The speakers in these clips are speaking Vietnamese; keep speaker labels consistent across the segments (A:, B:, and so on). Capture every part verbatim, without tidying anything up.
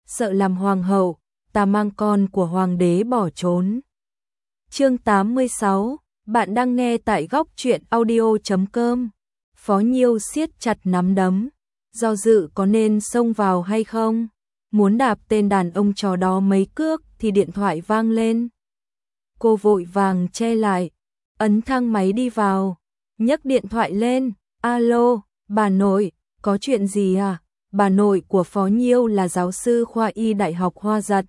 A: sợ làm hoàng hậu, ta mang con của hoàng đế bỏ trốn. Chương tám mươi sáu, bạn đang nghe tại góc truyện audio chấm com. Phó Nhiêu siết chặt nắm đấm, do dự có nên xông vào hay không. Muốn đạp tên đàn ông trò đó mấy cước thì điện thoại vang lên. Cô vội vàng che lại, ấn thang máy đi vào, nhấc điện thoại lên. Alo, bà nội, có chuyện gì à? Bà nội của Phó Nhiêu là giáo sư khoa y Đại học Hoa Giật.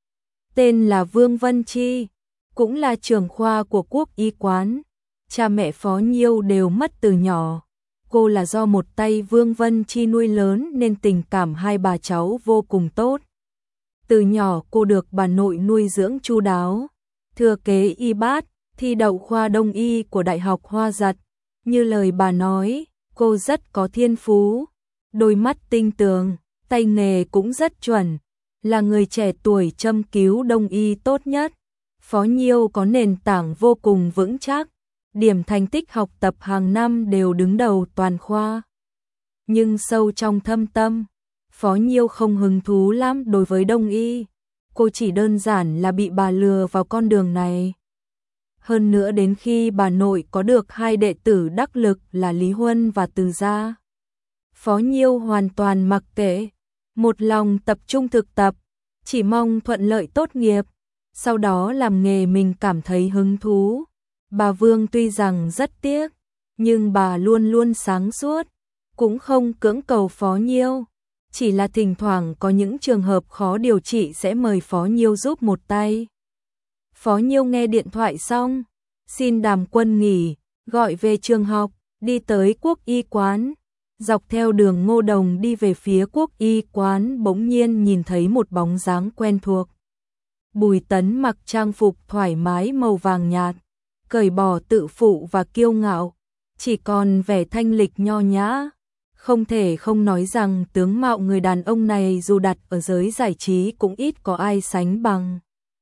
A: Tên là Vương Vân Chi, cũng là trưởng khoa của Quốc y quán. Cha mẹ Phó Nhiêu đều mất từ nhỏ. Cô là do một tay Vương Vân Chi nuôi lớn nên tình cảm hai bà cháu vô cùng tốt. Từ nhỏ cô được bà nội nuôi dưỡng chu đáo, thừa kế y bát, thi đậu khoa đông y của Đại học Hoa Giật. Như lời bà nói, cô rất có thiên phú, đôi mắt tinh tường, tay nghề cũng rất chuẩn, là người trẻ tuổi châm cứu đông y tốt nhất. Phó Nhiêu có nền tảng vô cùng vững chắc, điểm thành tích học tập hàng năm đều đứng đầu toàn khoa. Nhưng sâu trong thâm tâm, Phó Nhiêu không hứng thú lắm đối với đông y, cô chỉ đơn giản là bị bà lừa vào con đường này. Hơn nữa đến khi bà nội có được hai đệ tử đắc lực là Lý Huân và Từ Gia, Phó Nhiêu hoàn toàn mặc kệ, một lòng tập trung thực tập, chỉ mong thuận lợi tốt nghiệp, sau đó làm nghề mình cảm thấy hứng thú. Bà Vương tuy rằng rất tiếc, nhưng bà luôn luôn sáng suốt, cũng không cưỡng cầu Phó Nhiêu, chỉ là thỉnh thoảng có những trường hợp khó điều trị sẽ mời Phó Nhiêu giúp một tay. Phó Nhiêu nghe điện thoại xong, xin Đàm Quân nghỉ, gọi về trường học, đi tới Quốc y quán. Dọc theo đường Ngô Đồng đi về phía Quốc y quán bỗng nhiên nhìn thấy một bóng dáng quen thuộc. Bùi Tấn mặc trang phục thoải mái màu vàng nhạt, cởi bỏ tự phụ và kiêu ngạo, chỉ còn vẻ thanh lịch nho nhã. Không thể không nói rằng tướng mạo người đàn ông này dù đặt ở giới giải trí cũng ít có ai sánh bằng.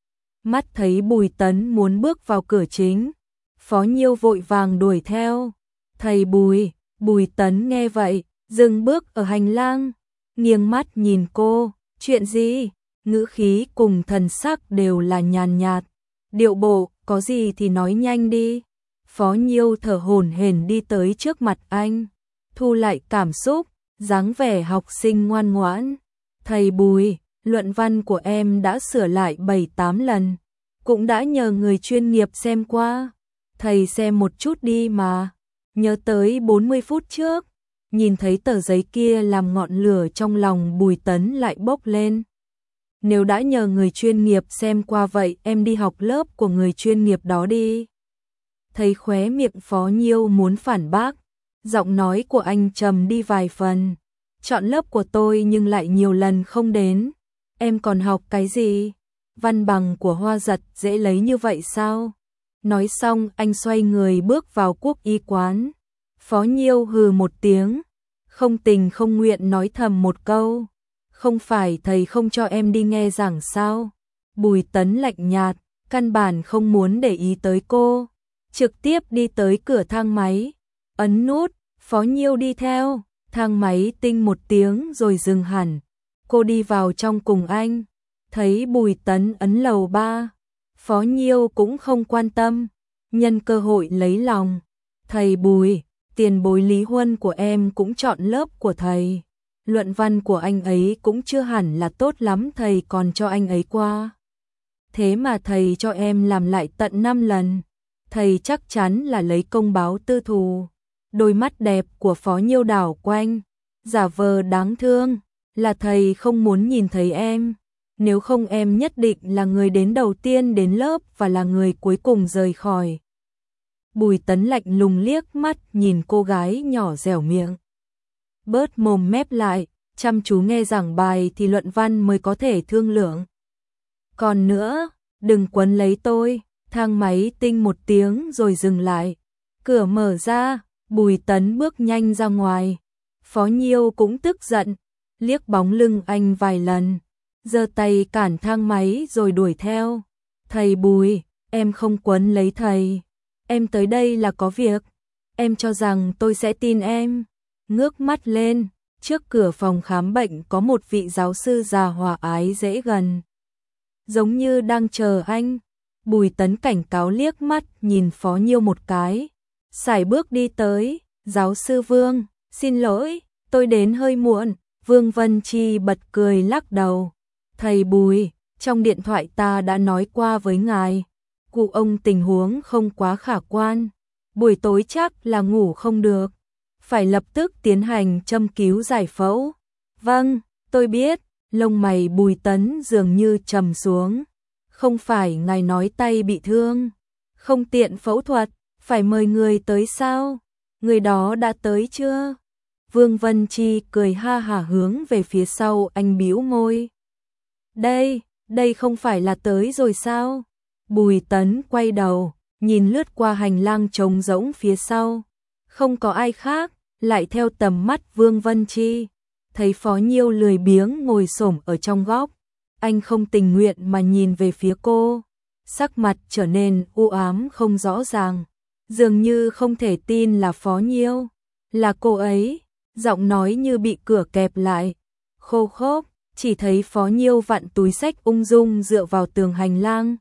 A: Mắt thấy Bùi Tấn muốn bước vào cửa chính, Phó Nhiêu vội vàng đuổi theo. Thầy Bùi, Bùi Tấn nghe vậy, dừng bước ở hành lang, nghiêng mắt nhìn cô, chuyện gì? Ngữ khí cùng thần sắc đều là nhàn nhạt, điệu bộ, có gì thì nói nhanh đi. Phó Nhiêu thở hổn hển đi tới trước mặt anh, thu lại cảm xúc, dáng vẻ học sinh ngoan ngoãn. Thầy Bùi, luận văn của em đã sửa lại bảy tám lần, cũng đã nhờ người chuyên nghiệp xem qua. Thầy xem một chút đi mà. Nhớ tới bốn mươi phút trước, nhìn thấy tờ giấy kia làm ngọn lửa trong lòng Bùi Tấn lại bốc lên. Nếu đã nhờ người chuyên nghiệp xem qua vậy em đi học lớp của người chuyên nghiệp đó đi. Thấy khóe miệng Phó Nhiêu muốn phản bác, giọng nói của anh trầm đi vài phần. Chọn lớp của tôi nhưng lại nhiều lần không đến. Em còn học cái gì? Văn bằng của Hoa Giật dễ lấy như vậy sao? Nói xong anh xoay người bước vào Quốc y quán. Phó Nhiêu hừ một tiếng, không tình không nguyện nói thầm một câu. Không phải thầy không cho em đi nghe giảng sao? Bùi Tấn lạnh nhạt, căn bản không muốn để ý tới cô. Trực tiếp đi tới cửa thang máy, ấn nút, Phó Nhiêu đi theo. Thang máy tinh một tiếng rồi dừng hẳn. Cô đi vào trong cùng anh, thấy Bùi Tấn ấn lầu ba. Phó Nhiêu cũng không quan tâm, nhân cơ hội lấy lòng. Thầy Bùi, tiền bối Lý Huân của em cũng chọn lớp của thầy. Luận văn của anh ấy cũng chưa hẳn là tốt lắm, thầy còn cho anh ấy qua. Thế mà thầy cho em làm lại tận năm lần. Thầy chắc chắn là lấy công báo tư thù. Đôi mắt đẹp của Phó Nhiêu đảo quanh, giả vờ đáng thương, là thầy không muốn nhìn thấy em. Nếu không em nhất định là người đến đầu tiên đến lớp và là người cuối cùng rời khỏi. Bùi Tấn lạnh lùng liếc mắt nhìn cô gái nhỏ dẻo miệng. Bớt mồm mép lại, chăm chú nghe giảng bài thì luận văn mới có thể thương lượng. Còn nữa, đừng quấn lấy tôi. Thang máy tinh một tiếng rồi dừng lại. Cửa mở ra, Bùi Tấn bước nhanh ra ngoài. Phó Nhiêu cũng tức giận, liếc bóng lưng anh vài lần, giơ tay cản thang máy rồi đuổi theo. Thầy Bùi, em không quấn lấy thầy. Em tới đây là có việc. Em cho rằng tôi sẽ tin em. Ngước mắt lên, Trước cửa phòng khám bệnh có một vị giáo sư già hòa ái dễ gần, giống như đang chờ anh. Bùi Tấn cảnh cáo liếc mắt nhìn Phó Nhiêu một cái, sải bước đi tới. Giáo sư Vương, xin lỗi, tôi đến hơi muộn. Vương Vân Chi bật cười lắc đầu. Thầy Bùi, trong điện thoại ta đã nói qua với ngài, cụ ông tình huống không quá khả quan, buổi tối chắc là ngủ không được, phải lập tức tiến hành châm cứu giải phẫu. Vâng, tôi biết. Lông mày Bùi Tấn dường như trầm xuống. Không phải ngài nói tay bị thương, không tiện phẫu thuật, phải mời người tới sao? Người đó đã tới chưa? Vương Vân Chi cười ha hả hướng về phía sau anh bĩu môi. Đây, đây không phải là tới rồi sao? Bùi Tấn quay đầu, nhìn lướt qua hành lang trống rỗng phía sau. Không có ai khác, lại theo tầm mắt Vương Vân Chi. Thấy Phó Nhiêu lười biếng ngồi xổm ở trong góc. Anh không tình nguyện mà nhìn về phía cô. Sắc mặt trở nên u ám không rõ ràng. Dường như không thể tin là Phó Nhiêu. Là cô ấy. Giọng nói như bị cửa kẹp lại. Khô khốc, chỉ thấy Phó Nhiêu vặn túi xách ung dung dựa vào tường hành lang.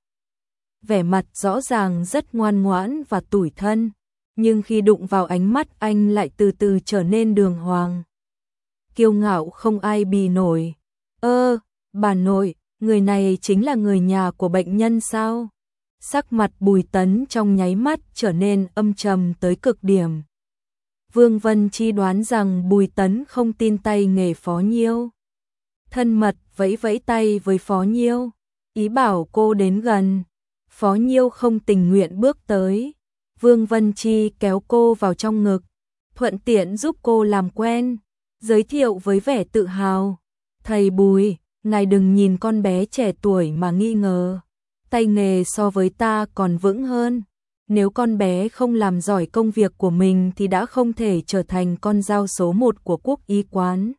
A: Vẻ mặt rõ ràng rất ngoan ngoãn và tủi thân. Nhưng khi đụng vào ánh mắt anh lại từ từ trở nên đường hoàng. Kiêu ngạo không ai bì nổi. Ơ, bà nội, người này chính là người nhà của bệnh nhân sao? Sắc mặt Bùi Tấn trong nháy mắt trở nên âm trầm tới cực điểm. Vương Vân Chi đoán rằng Bùi Tấn không tin tay nghề Phó Nhiêu. Thân mật vẫy vẫy tay với Phó Nhiêu, ý bảo cô đến gần. Phó Nhiêu không tình nguyện bước tới. Vương Vân Chi kéo cô vào trong ngực, thuận tiện giúp cô làm quen, giới thiệu với vẻ tự hào. Thầy Bùi, ngài đừng nhìn con bé trẻ tuổi mà nghi ngờ. Tay nghề so với ta còn vững hơn. Nếu con bé không làm giỏi công việc của mình thì đã không thể trở thành con dao số một của quốc y quán.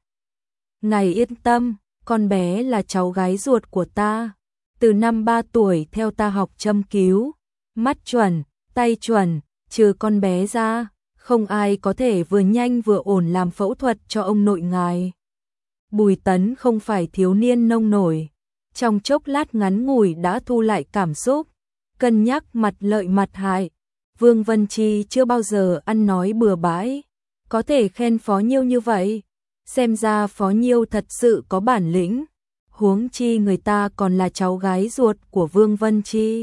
A: Ngài yên tâm, con bé là cháu gái ruột của ta. Từ năm ba tuổi theo ta học châm cứu, mắt chuẩn, tay chuẩn, trừ con bé ra, không ai có thể vừa nhanh vừa ổn làm phẫu thuật cho ông nội ngài. Bùi Tấn không phải thiếu niên nông nổi, trong chốc lát ngắn ngủi đã thu lại cảm xúc, cân nhắc mặt lợi mặt hại. Vương Vân Chi chưa bao giờ ăn nói bừa bãi, có thể khen Phó Nhiêu như vậy, xem ra Phó Nhiêu thật sự có bản lĩnh, huống chi người ta còn là cháu gái ruột của Vương Vân Chi.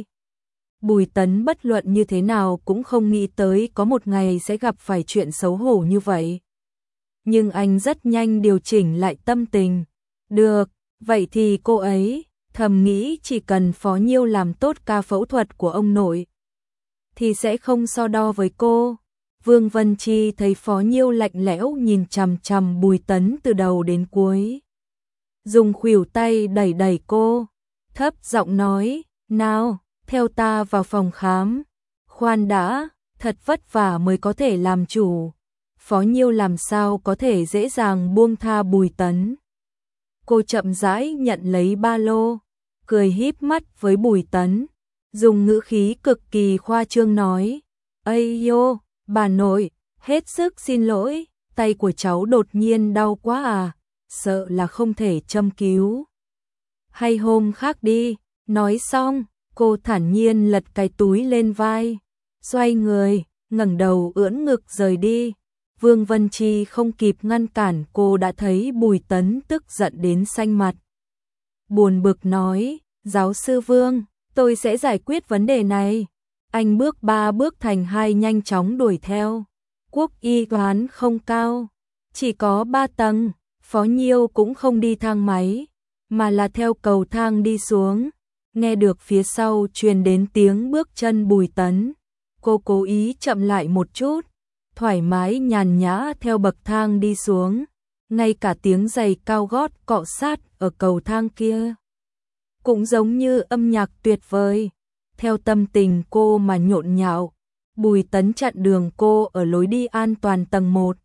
A: Bùi Tấn bất luận như thế nào cũng không nghĩ tới có một ngày sẽ gặp phải chuyện xấu hổ như vậy. Nhưng anh rất nhanh điều chỉnh lại tâm tình. Được, vậy thì cô ấy, thầm nghĩ chỉ cần Phó Nhiêu làm tốt ca phẫu thuật của ông nội, thì sẽ không so đo với cô. Vương Vân Chi thấy Phó Nhiêu lạnh lẽo nhìn chằm chằm Bùi Tấn từ đầu đến cuối. Dùng khuỷu tay đẩy đẩy cô, thấp giọng nói, nào, theo ta vào phòng khám. Khoan đã, thật vất vả mới có thể làm chủ. Phó Nhiêu làm sao có thể dễ dàng buông tha Bùi Tấn. Cô chậm rãi nhận lấy ba lô, cười híp mắt với Bùi Tấn, dùng ngữ khí cực kỳ khoa trương nói, ây yo, bà nội, hết sức xin lỗi, tay của cháu đột nhiên đau quá à, sợ là không thể châm cứu. Hay hôm khác đi. Nói xong, cô thản nhiên lật cái túi lên vai, xoay người, ngẩng đầu ưỡn ngực rời đi. Vương Vân Chi không kịp ngăn cản, cô đã thấy Bùi Tấn tức giận đến xanh mặt. Buồn bực nói, giáo sư Vương, tôi sẽ giải quyết vấn đề này. Anh bước ba bước thành hai nhanh chóng đuổi theo. Quốc y quán không cao, chỉ có ba tầng. Phó Nhiêu cũng không đi thang máy, mà là theo cầu thang đi xuống. Nghe được phía sau truyền đến tiếng bước chân Bùi Tấn, cô cố ý chậm lại một chút, thoải mái nhàn nhã theo bậc thang đi xuống. Ngay cả tiếng giày cao gót cọ sát ở cầu thang kia cũng giống như âm nhạc tuyệt vời, theo tâm tình cô mà nhộn nhạo. Bùi Tấn chặn đường cô ở lối đi an toàn tầng một.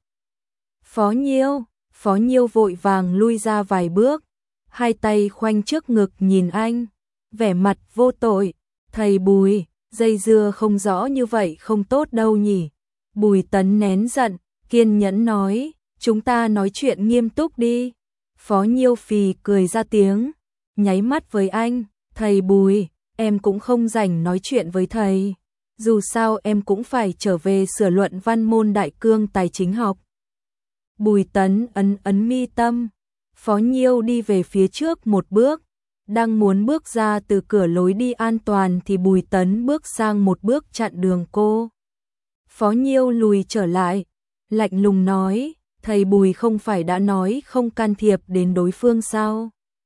A: Phó Nhiêu, Phó Nhiêu vội vàng lui ra vài bước, hai tay khoanh trước ngực nhìn anh, vẻ mặt vô tội. Thầy Bùi, dây dưa không rõ như vậy không tốt đâu nhỉ. Bùi Tấn nén giận, kiên nhẫn nói, chúng ta nói chuyện nghiêm túc đi. Phó Nhiêu phì cười ra tiếng, nháy mắt với anh, thầy Bùi, em cũng không rảnh nói chuyện với thầy. Dù sao em cũng phải trở về sửa luận văn môn đại cương tài chính học. Bùi Tấn ấn ấn mi tâm, Phó Nhiêu đi về phía trước một bước, đang muốn bước ra từ cửa lối đi an toàn thì Bùi Tấn bước sang một bước chặn đường cô. Phó Nhiêu lùi trở lại, lạnh lùng nói, thầy Bùi không phải đã nói không can thiệp đến đối phương sao?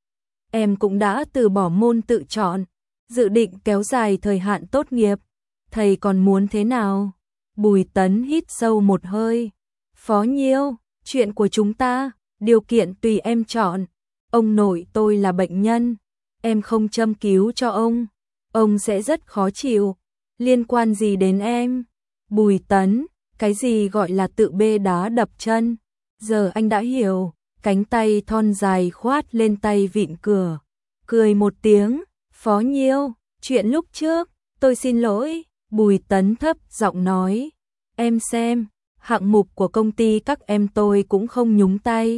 A: Em cũng đã từ bỏ môn tự chọn, dự định kéo dài thời hạn tốt nghiệp, thầy còn muốn thế nào? Bùi Tấn hít sâu một hơi, Phó Nhiêu, chuyện của chúng ta, điều kiện tùy em chọn, ông nội tôi là bệnh nhân, em không châm cứu cho ông, ông sẽ rất khó chịu, liên quan gì đến em? Bùi Tấn, cái gì gọi là tự bê đá đập chân? Giờ anh đã hiểu, cánh tay thon dài khoát lên tay vịn cửa, cười một tiếng, Phó Nhiêu, chuyện lúc trước, tôi xin lỗi, Bùi Tấn thấp giọng nói, em xem, hạng mục của công ty các em tôi cũng không nhúng tay.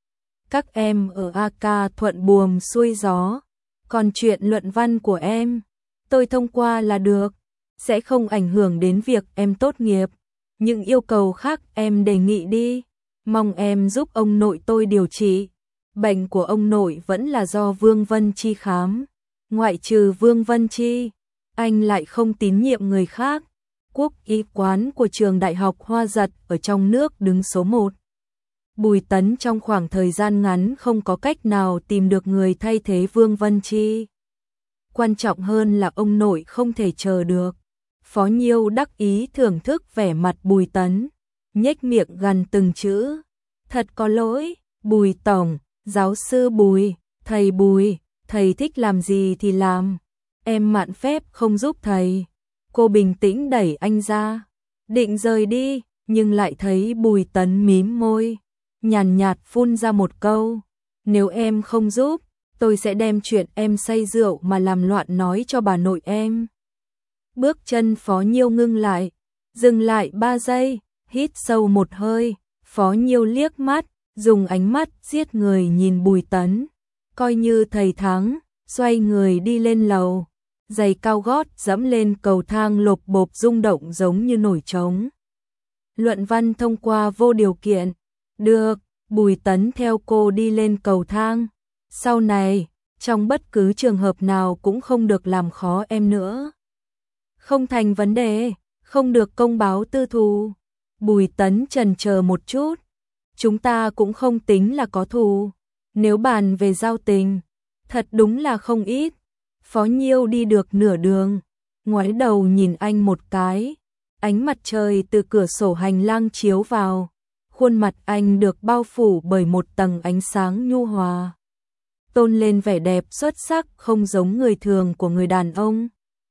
A: Các em ở a ca thuận buồm xuôi gió, còn chuyện luận văn của em, tôi thông qua là được, sẽ không ảnh hưởng đến việc em tốt nghiệp. Những yêu cầu khác em đề nghị đi, mong em giúp ông nội tôi điều trị. Bệnh của ông nội vẫn là do Vương Vân Chi khám, ngoại trừ Vương Vân Chi, anh lại không tín nhiệm người khác. Quốc y quán của trường đại học Hoa Giật ở trong nước đứng số một. Bùi Tấn trong khoảng thời gian ngắn không có cách nào tìm được người thay thế Vương Vân Chi. Quan trọng hơn là ông nội không thể chờ được. Phó Nhiêu đắc ý thưởng thức vẻ mặt Bùi Tấn, nhếch miệng gằn từng chữ. Thật có lỗi, Bùi Tổng, giáo sư Bùi, thầy Bùi, thầy thích làm gì thì làm. Em mạn phép không giúp thầy. Cô bình tĩnh đẩy anh ra, định rời đi, nhưng lại thấy Bùi Tấn mím môi, nhàn nhạt phun ra một câu. Nếu em không giúp, tôi sẽ đem chuyện em say rượu mà làm loạn nói cho bà nội em. Bước chân Phó Nhiêu ngưng lại, dừng lại ba giây, hít sâu một hơi, Phó Nhiêu liếc mắt, dùng ánh mắt giết người nhìn Bùi Tấn, coi như thầy thắng, xoay người đi lên lầu, giày cao gót dẫm lên cầu thang lộp bộp rung động giống như nổi trống. Luận văn thông qua vô điều kiện, được, Bùi Tấn theo cô đi lên cầu thang, sau này, trong bất cứ trường hợp nào cũng không được làm khó em nữa. Không thành vấn đề, không được công báo tư thù. Bùi Tấn chần chờ một chút, chúng ta cũng không tính là có thù, nếu bàn về giao tình, thật đúng là không ít. Phó Nhiêu đi được nửa đường, ngoái đầu nhìn anh một cái, ánh mặt trời từ cửa sổ hành lang chiếu vào, khuôn mặt anh được bao phủ bởi một tầng ánh sáng nhu hòa, tôn lên vẻ đẹp xuất sắc không giống người thường của người đàn ông.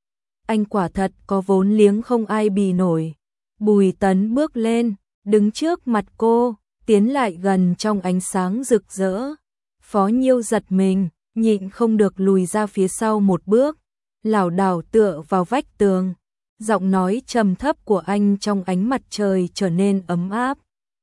A: Anh quả thật có vốn liếng không ai bì nổi. Bùi Tấn bước lên, đứng trước mặt cô, tiến lại gần trong ánh sáng rực rỡ. Phó Nhiêu giật mình, nhịn không được lùi ra phía sau một bước, lảo đảo tựa vào vách tường. Giọng nói trầm thấp của anh trong ánh mặt trời trở nên ấm áp.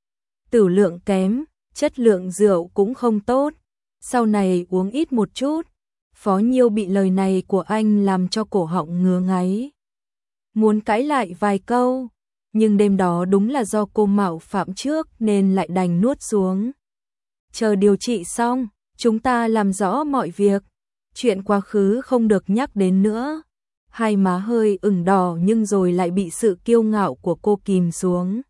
A: Tử lượng kém, chất lượng rượu cũng không tốt, sau này uống ít một chút. Phó Nhiêu bị lời này của anh làm cho cổ họng ngứa ngáy, muốn cãi lại vài câu, nhưng đêm đó đúng là do cô mạo phạm trước nên lại đành nuốt xuống. Chờ điều trị xong, chúng ta làm rõ mọi việc, chuyện quá khứ không được nhắc đến nữa. Hai má hơi ửng đỏ nhưng rồi lại bị sự kiêu ngạo của cô kìm xuống.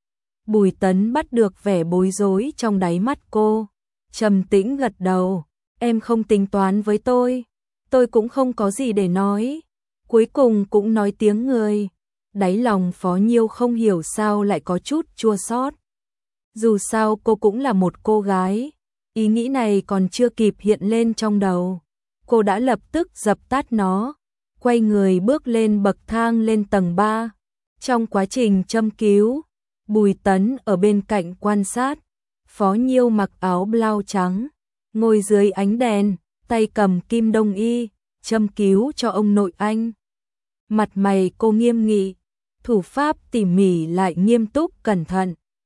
A: Bùi Tấn bắt được vẻ bối rối trong đáy mắt cô, trầm tĩnh gật đầu. Em không tính toán với tôi, tôi cũng không có gì để nói. Cuối cùng cũng nói tiếng người. Đáy lòng Phó Nhiêu không hiểu sao lại có chút chua xót. Dù sao cô cũng là một cô gái, ý nghĩ này còn chưa kịp hiện lên trong đầu, cô đã lập tức dập tắt nó, quay người bước lên bậc thang lên tầng ba. Trong quá trình châm cứu, Bùi Tấn ở bên cạnh quan sát. Phó Nhiêu mặc áo blau trắng, ngồi dưới ánh đèn, tay cầm kim đông y, châm cứu cho ông nội anh. Mặt mày cô nghiêm nghị, thủ pháp tỉ mỉ lại nghiêm túc cẩn thận.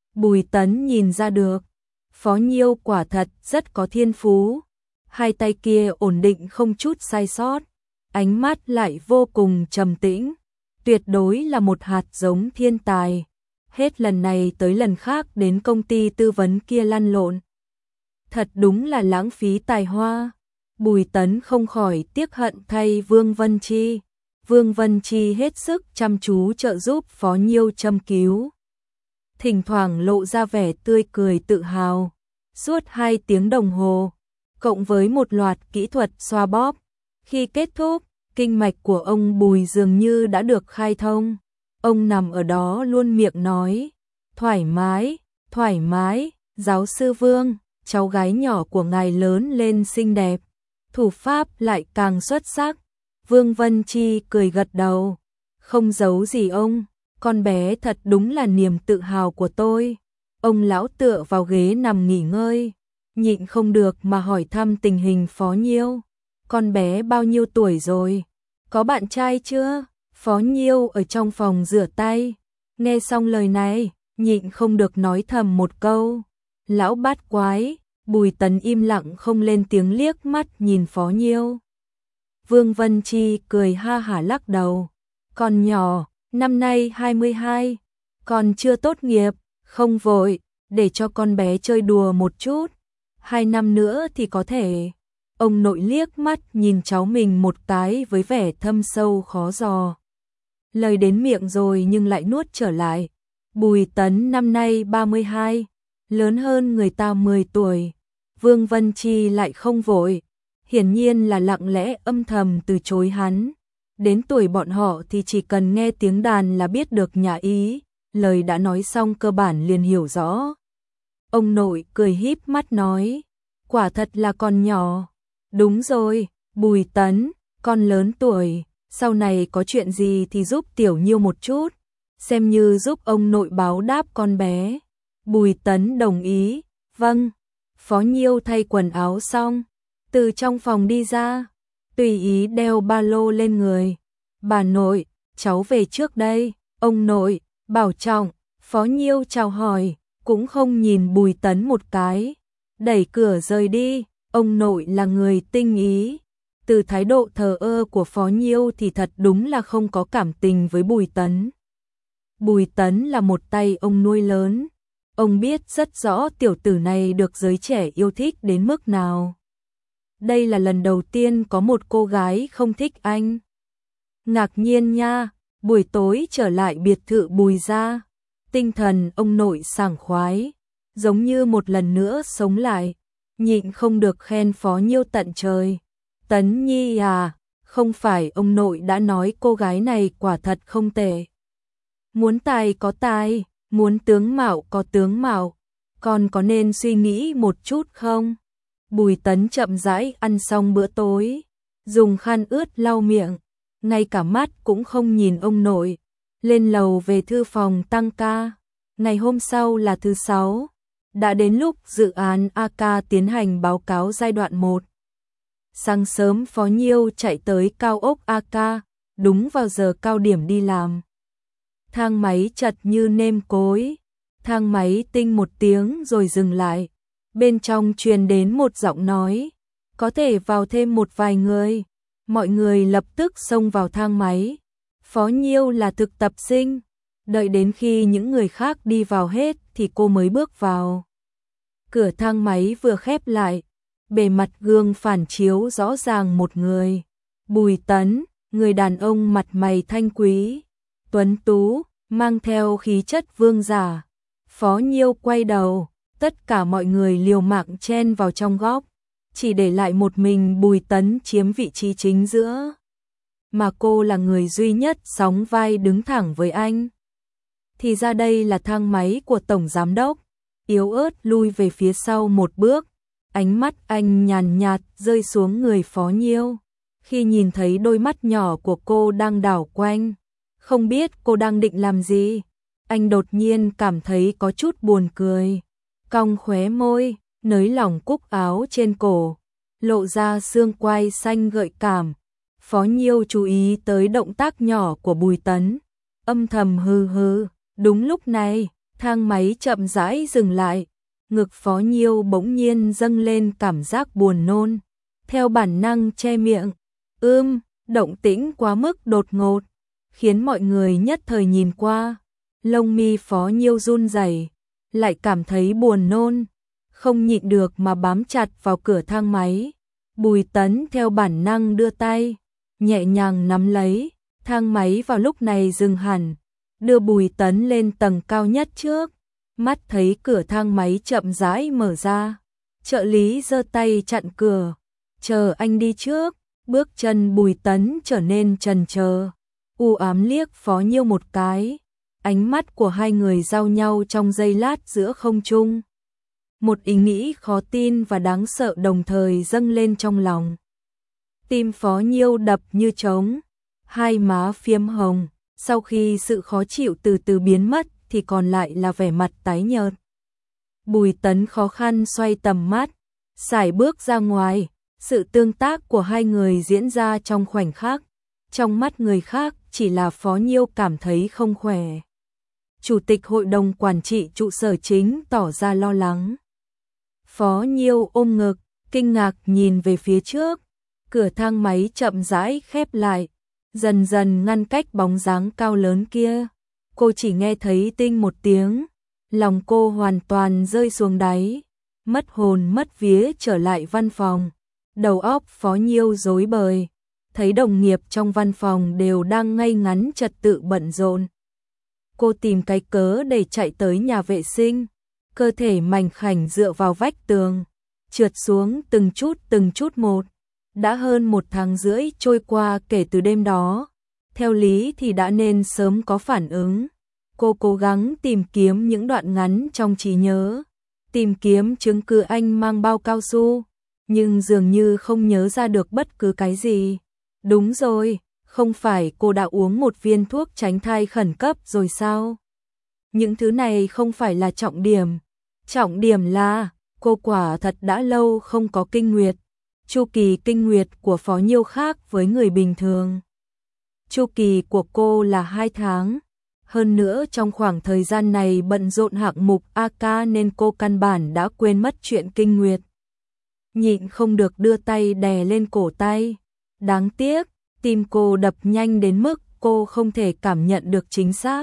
A: Bùi Tấn nhìn ra được, Phó Nhiêu quả thật rất có thiên phú, hai tay kia ổn định không chút sai sót, ánh mắt lại vô cùng trầm tĩnh, tuyệt đối là một hạt giống thiên tài. Hết lần này tới lần khác đến công ty tư vấn kia lăn lộn. Thật đúng là lãng phí tài hoa. Bùi Tấn không khỏi tiếc hận thay Vương Vân Chi. Vương Vân Chi hết sức chăm chú trợ giúp Phó Nhiêu châm cứu. Thỉnh thoảng lộ ra vẻ tươi cười tự hào. Suốt hai tiếng đồng hồ, cộng với một loạt kỹ thuật xoa bóp. Khi kết thúc, kinh mạch của ông Bùi dường như đã được khai thông. Ông nằm ở đó luôn miệng nói, thoải mái, thoải mái, giáo sư Vương, cháu gái nhỏ của ngài lớn lên xinh đẹp, thủ pháp lại càng xuất sắc. Vương Vân Chi cười gật đầu, không giấu gì ông, con bé thật đúng là niềm tự hào của tôi. Ông lão tựa vào ghế nằm nghỉ ngơi, nhịn không được mà hỏi thăm tình hình Phó Nhiêu. Con bé bao nhiêu tuổi rồi? Có bạn trai chưa? Phó Nhiêu ở trong phòng rửa tay, nghe xong lời này, nhịn không được nói thầm một câu. Lão bát quái. Bùi Tấn im lặng không lên tiếng liếc mắt nhìn Phó Nhiêu. Vương Vân Chi cười ha hả lắc đầu. Con nhỏ, năm nay hai mươi hai, còn chưa tốt nghiệp, không vội, để cho con bé chơi đùa một chút. Hai năm nữa thì có thể. Ông nội liếc mắt nhìn cháu mình một cái với vẻ thâm sâu khó dò. Lời đến miệng rồi nhưng lại nuốt trở lại. Bùi Tấn năm nay ba mươi hai, lớn hơn người ta mười tuổi. Vương Vân Chi lại không vội, hiển nhiên là lặng lẽ âm thầm từ chối hắn. Đến tuổi bọn họ thì chỉ cần nghe tiếng đàn là biết được nhà ý, lời đã nói xong cơ bản liền hiểu rõ. Ông nội cười híp mắt nói, quả thật là con nhỏ. Đúng rồi, Bùi Tấn, con lớn tuổi, sau này có chuyện gì thì giúp Tiểu Nhiêu một chút, xem như giúp ông nội báo đáp con bé. Bùi Tấn đồng ý, vâng. Phó Nhiêu thay quần áo xong, từ trong phòng đi ra, tùy ý đeo ba lô lên người. Bà nội, cháu về trước đây. Ông nội, bảo trọng. Phó Nhiêu chào hỏi, cũng không nhìn Bùi Tấn một cái, đẩy cửa rời đi. Ông nội là người tinh ý, từ thái độ thờ ơ của Phó Nhiêu thì thật đúng là không có cảm tình với Bùi Tấn. Bùi Tấn là một tay ông nuôi lớn, ông biết rất rõ tiểu tử này được giới trẻ yêu thích đến mức nào. Đây là lần đầu tiên có một cô gái không thích anh. Ngạc nhiên nha, buổi tối trở lại biệt thự Bùi gia, tinh thần ông nội sảng khoái, giống như một lần nữa sống lại, nhịn không được khen Phó Nhiêu tận trời. Tấn Nhi à, không phải ông nội đã nói cô gái này quả thật không tệ. Muốn tài có tài, muốn tướng mạo có tướng mạo, còn có nên suy nghĩ một chút không? Bùi Tấn chậm rãi ăn xong bữa tối, dùng khăn ướt lau miệng, ngay cả mắt cũng không nhìn ông nội, lên lầu về thư phòng tăng ca. Ngày hôm sau là thứ sáu, đã đến lúc dự án a ca tiến hành báo cáo giai đoạn một. Sáng sớm Phó Nhiêu chạy tới cao ốc a ca, đúng vào giờ cao điểm đi làm. Thang máy chật như nêm cối, thang máy tinh một tiếng rồi dừng lại. Bên trong truyền đến một giọng nói, có thể vào thêm một vài người. Mọi người lập tức xông vào thang máy. Phó Nhiêu là thực tập sinh, đợi đến khi những người khác đi vào hết thì cô mới bước vào. Cửa thang máy vừa khép lại, bề mặt gương phản chiếu rõ ràng một người. Bùi Tấn, người đàn ông mặt mày thanh quý, tuấn tú, mang theo khí chất vương giả. Phó Nhiêu quay đầu, tất cả mọi người liều mạng chen vào trong góc, chỉ để lại một mình Bùi Tấn chiếm vị trí chính giữa. Mà cô là người duy nhất sóng vai đứng thẳng với anh. Thì ra đây là thang máy của Tổng Giám Đốc. Yếu ớt lui về phía sau một bước, ánh mắt anh nhàn nhạt rơi xuống người Phó Nhiêu. Khi nhìn thấy đôi mắt nhỏ của cô đang đảo quanh, không biết cô đang định làm gì, anh đột nhiên cảm thấy có chút buồn cười. Cong khóe môi, nới lỏng cúc áo trên cổ, lộ ra xương quai xanh gợi cảm. Phó Nhiêu chú ý tới động tác nhỏ của Bùi Tấn, âm thầm hừ hừ. Đúng lúc này, Thang máy chậm rãi dừng lại, ngực Phó Nhiêu bỗng nhiên dâng lên cảm giác buồn nôn, theo bản năng che miệng. Ưm, động tĩnh quá mức đột ngột, khiến mọi người nhất thời nhìn qua. Lông mi Phó Nhiêu run rẩy, lại cảm thấy buồn nôn, không nhịn được mà bám chặt vào cửa thang máy. Bùi Tấn theo bản năng đưa tay, nhẹ nhàng nắm lấy, thang máy vào lúc này dừng hẳn, đưa Bùi Tấn lên tầng cao nhất trước. Mắt thấy cửa thang máy chậm rãi mở ra, trợ lý giơ tay chặn cửa, chờ anh đi trước. Bước chân Bùi Tấn trở nên chần chờ, u ám liếc Phó Nhiêu một cái, ánh mắt của hai người giao nhau trong giây lát giữa không trung. Một ý nghĩ khó tin và đáng sợ đồng thời dâng lên trong lòng. Tim Phó Nhiêu đập như trống, hai má phiếm hồng, sau khi sự khó chịu từ từ biến mất thì còn lại là vẻ mặt tái nhợt. Bùi Tấn khó khăn xoay tầm mắt, sải bước ra ngoài, sự tương tác của hai người diễn ra trong khoảnh khắc, trong mắt người khác chỉ là Phó Nhiêu cảm thấy không khỏe. Chủ tịch hội đồng quản trị trụ sở chính tỏ ra lo lắng. Phó Nhiêu ôm ngực, kinh ngạc nhìn về phía trước, cửa thang máy chậm rãi khép lại, dần dần ngăn cách bóng dáng cao lớn kia. Cô chỉ nghe thấy tinh một tiếng, lòng cô hoàn toàn rơi xuống đáy, mất hồn mất vía trở lại văn phòng. Đầu óc Phó Nhiêu rối bời, thấy đồng nghiệp trong văn phòng đều đang ngay ngắn trật tự bận rộn. Cô tìm cái cớ để chạy tới nhà vệ sinh, cơ thể mảnh khảnh dựa vào vách tường, trượt xuống từng chút từng chút một. Đã hơn một tháng rưỡi trôi qua kể từ đêm đó, theo lý thì đã nên sớm có phản ứng. Cô cố gắng tìm kiếm những đoạn ngắn trong trí nhớ, tìm kiếm chứng cứ anh mang bao cao su, nhưng dường như không nhớ ra được bất cứ cái gì. Đúng rồi, không phải cô đã uống một viên thuốc tránh thai khẩn cấp rồi sao? Những thứ này không phải là trọng điểm. Trọng điểm là cô quả thật đã lâu không có kinh nguyệt. Chu kỳ kinh nguyệt của Phó Nhiêu khác với người bình thường. Chu kỳ của cô là hai tháng. Hơn nữa trong khoảng thời gian này bận rộn hạng mục a ca nên cô căn bản đã quên mất chuyện kinh nguyệt. Nhịn không được đưa tay đè lên cổ tay. Đáng tiếc, tim cô đập nhanh đến mức cô không thể cảm nhận được chính xác.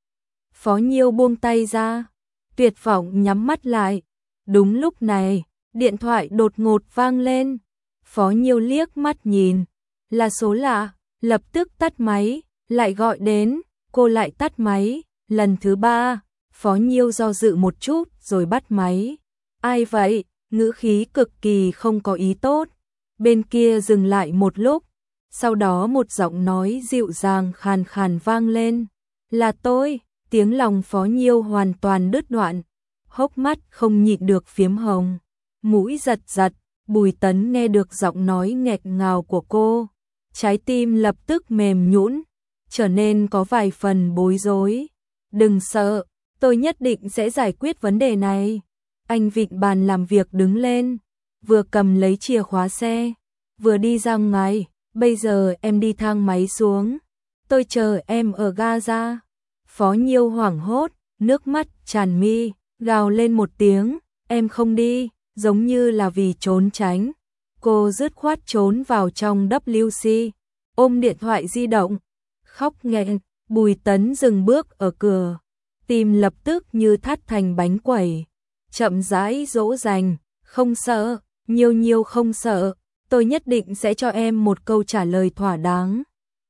A: Phó Nhiêu buông tay ra, tuyệt vọng nhắm mắt lại. Đúng lúc này, điện thoại đột ngột vang lên. Phó Nhiêu liếc mắt nhìn, là số lạ, lập tức tắt máy, lại gọi đến, cô lại tắt máy, lần thứ ba. Phó Nhiêu do dự một chút rồi bắt máy. Ai vậy? Ngữ khí cực kỳ không có ý tốt. Bên kia dừng lại một lúc, sau đó một giọng nói dịu dàng khàn khàn vang lên. Là tôi. Tiếng lòng Phó Nhiêu hoàn toàn đứt đoạn, hốc mắt không nhịn được phiếm hồng, mũi giật giật. Bùi Tấn nghe được giọng nói nghẹt ngào của cô, trái tim lập tức mềm nhũn, trở nên có vài phần bối rối. Đừng sợ, tôi nhất định sẽ giải quyết vấn đề này. Anh vịn bàn làm việc đứng lên, vừa cầm lấy chìa khóa xe, vừa đi ra ngoài. Bây giờ em đi thang máy xuống, tôi chờ em ở ga ra. Phó Nhiêu hoảng hốt, nước mắt tràn mi, gào lên một tiếng, em không đi, giống như là vì trốn tránh. Cô dứt khoát trốn vào trong vê kép xê, ôm điện thoại di động, khóc nghẹn. Bùi Tấn dừng bước ở cửa, tim lập tức như thắt thành bánh quẩy, chậm rãi dỗ dành, không sợ, Nhiêu Nhiêu không sợ, tôi nhất định sẽ cho em một câu trả lời thỏa đáng.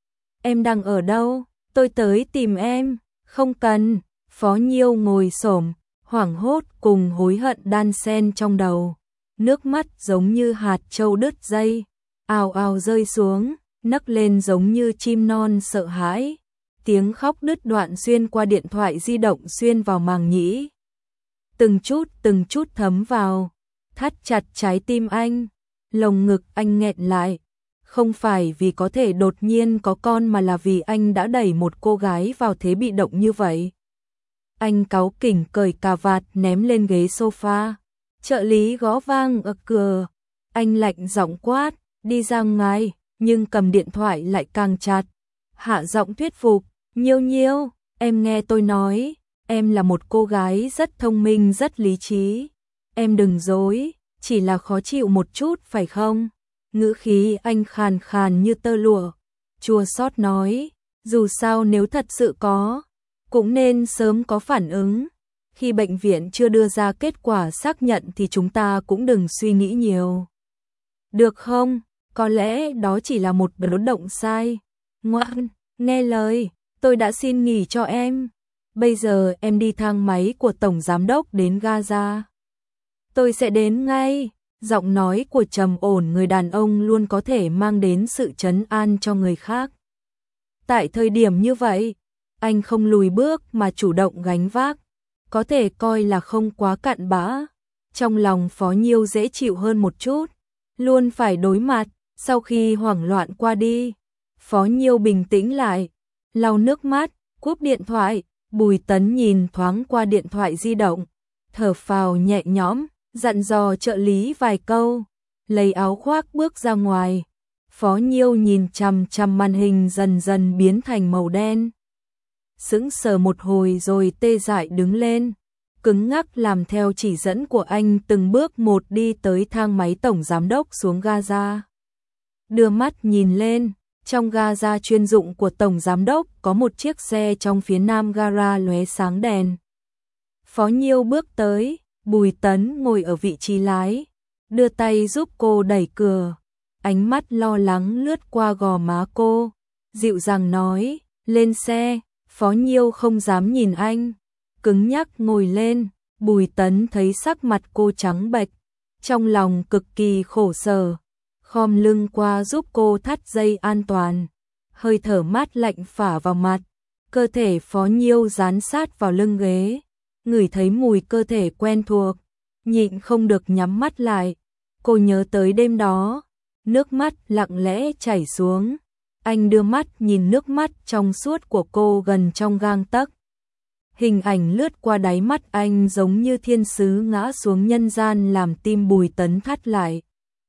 A: Em đang ở đâu? Tôi tới tìm em. Không cần. Phó Nhiêu ngồi xổm, hoảng hốt cùng hối hận đan xen trong đầu, nước mắt giống như hạt châu đứt dây, ào ào rơi xuống, nấc lên giống như chim non sợ hãi. Tiếng khóc đứt đoạn xuyên qua điện thoại di động xuyên vào màng nhĩ, từng chút từng chút thấm vào, thắt chặt trái tim anh. Lồng ngực anh nghẹn lại, không phải vì có thể đột nhiên có con mà là vì anh đã đẩy một cô gái vào thế bị động như vậy. Anh cáu kỉnh cởi cà vạt ném lên ghế sofa, trợ lý gõ vang ở cửa. Anh lạnh giọng quát, đi ra ngoài, nhưng cầm điện thoại lại càng chặt. Hạ giọng thuyết phục, Nhiêu Nhiêu, em nghe tôi nói, em là một cô gái rất thông minh, rất lý trí. Em đừng dối, chỉ là khó chịu một chút phải không? Ngữ khí anh khàn khàn như tơ lụa, chua xót nói, dù sao nếu thật sự có, cũng nên sớm có phản ứng. Khi bệnh viện chưa đưa ra kết quả xác nhận thì chúng ta cũng đừng suy nghĩ nhiều. Được không? Có lẽ đó chỉ là một biến động sai. Ngoan, nghe lời, tôi đã xin nghỉ cho em. Bây giờ em đi thang máy của Tổng Giám đốc đến Gaza. Tôi sẽ đến ngay. Giọng nói của trầm ổn người đàn ông luôn có thể mang đến sự trấn an cho người khác. Tại thời điểm như vậy, anh không lùi bước mà chủ động gánh vác, có thể coi là không quá cặn bã. Trong lòng Phó Nhiêu dễ chịu hơn một chút, luôn phải đối mặt. Sau khi hoảng loạn qua đi, Phó Nhiêu bình tĩnh lại, lau nước mắt, cúp điện thoại. Bùi Tấn nhìn thoáng qua điện thoại di động, thở phào nhẹ nhõm, dặn dò trợ lý vài câu, lấy áo khoác bước ra ngoài. Phó Nhiêu nhìn chằm chằm màn hình dần dần biến thành màu đen. Sững sờ một hồi rồi tê dại đứng lên, cứng ngắc làm theo chỉ dẫn của anh, từng bước một đi tới thang máy Tổng Giám đốc xuống Gaza. Đưa mắt nhìn lên, trong Gaza chuyên dụng của Tổng Giám đốc có một chiếc xe trong phía nam gara lóe sáng đèn. Phó Nhiêu bước tới, Bùi Tấn ngồi ở vị trí lái, đưa tay giúp cô đẩy cửa. Ánh mắt lo lắng lướt qua gò má cô, dịu dàng nói, lên xe. Phó Nhiêu không dám nhìn anh, cứng nhắc ngồi lên. Bùi Tấn thấy sắc mặt cô trắng bệch, trong lòng cực kỳ khổ sở, khom lưng qua giúp cô thắt dây an toàn. Hơi thở mát lạnh phả vào mặt, cơ thể Phó Nhiêu dán sát vào lưng ghế, ngửi thấy mùi cơ thể quen thuộc, nhịn không được nhắm mắt lại. Cô nhớ tới đêm đó, nước mắt lặng lẽ chảy xuống. Anh đưa mắt nhìn nước mắt trong suốt của cô gần trong gang tấc. Hình ảnh lướt qua đáy mắt anh giống như thiên sứ ngã xuống nhân gian, làm tim Bùi Tấn thắt lại.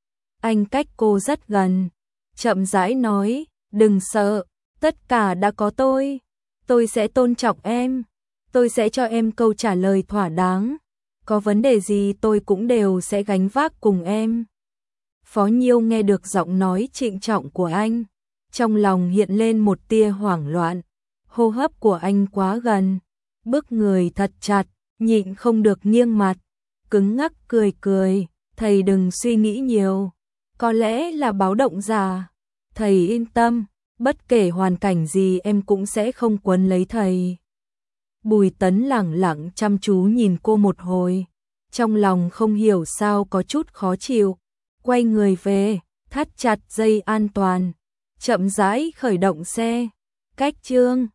A: Anh cách cô rất gần, chậm rãi nói, đừng sợ, tất cả đã có tôi. Tôi sẽ tôn trọng em, tôi sẽ cho em câu trả lời thỏa đáng. Có vấn đề gì tôi cũng đều sẽ gánh vác cùng em. Phó Nhiêu nghe được giọng nói trịnh trọng của anh, trong lòng hiện lên một tia hoảng loạn. Hô hấp của anh quá gần, bức người thật chặt, nhịn không được nghiêng mặt, cứng ngắc cười cười, thầy đừng suy nghĩ nhiều, có lẽ là báo động giả. Thầy yên tâm, bất kể hoàn cảnh gì em cũng sẽ không quấn lấy thầy. Bùi Tấn lẳng lặng chăm chú nhìn cô một hồi, trong lòng không hiểu sao có chút khó chịu, quay người về, thắt chặt dây an toàn, chậm rãi khởi động xe. Cách chương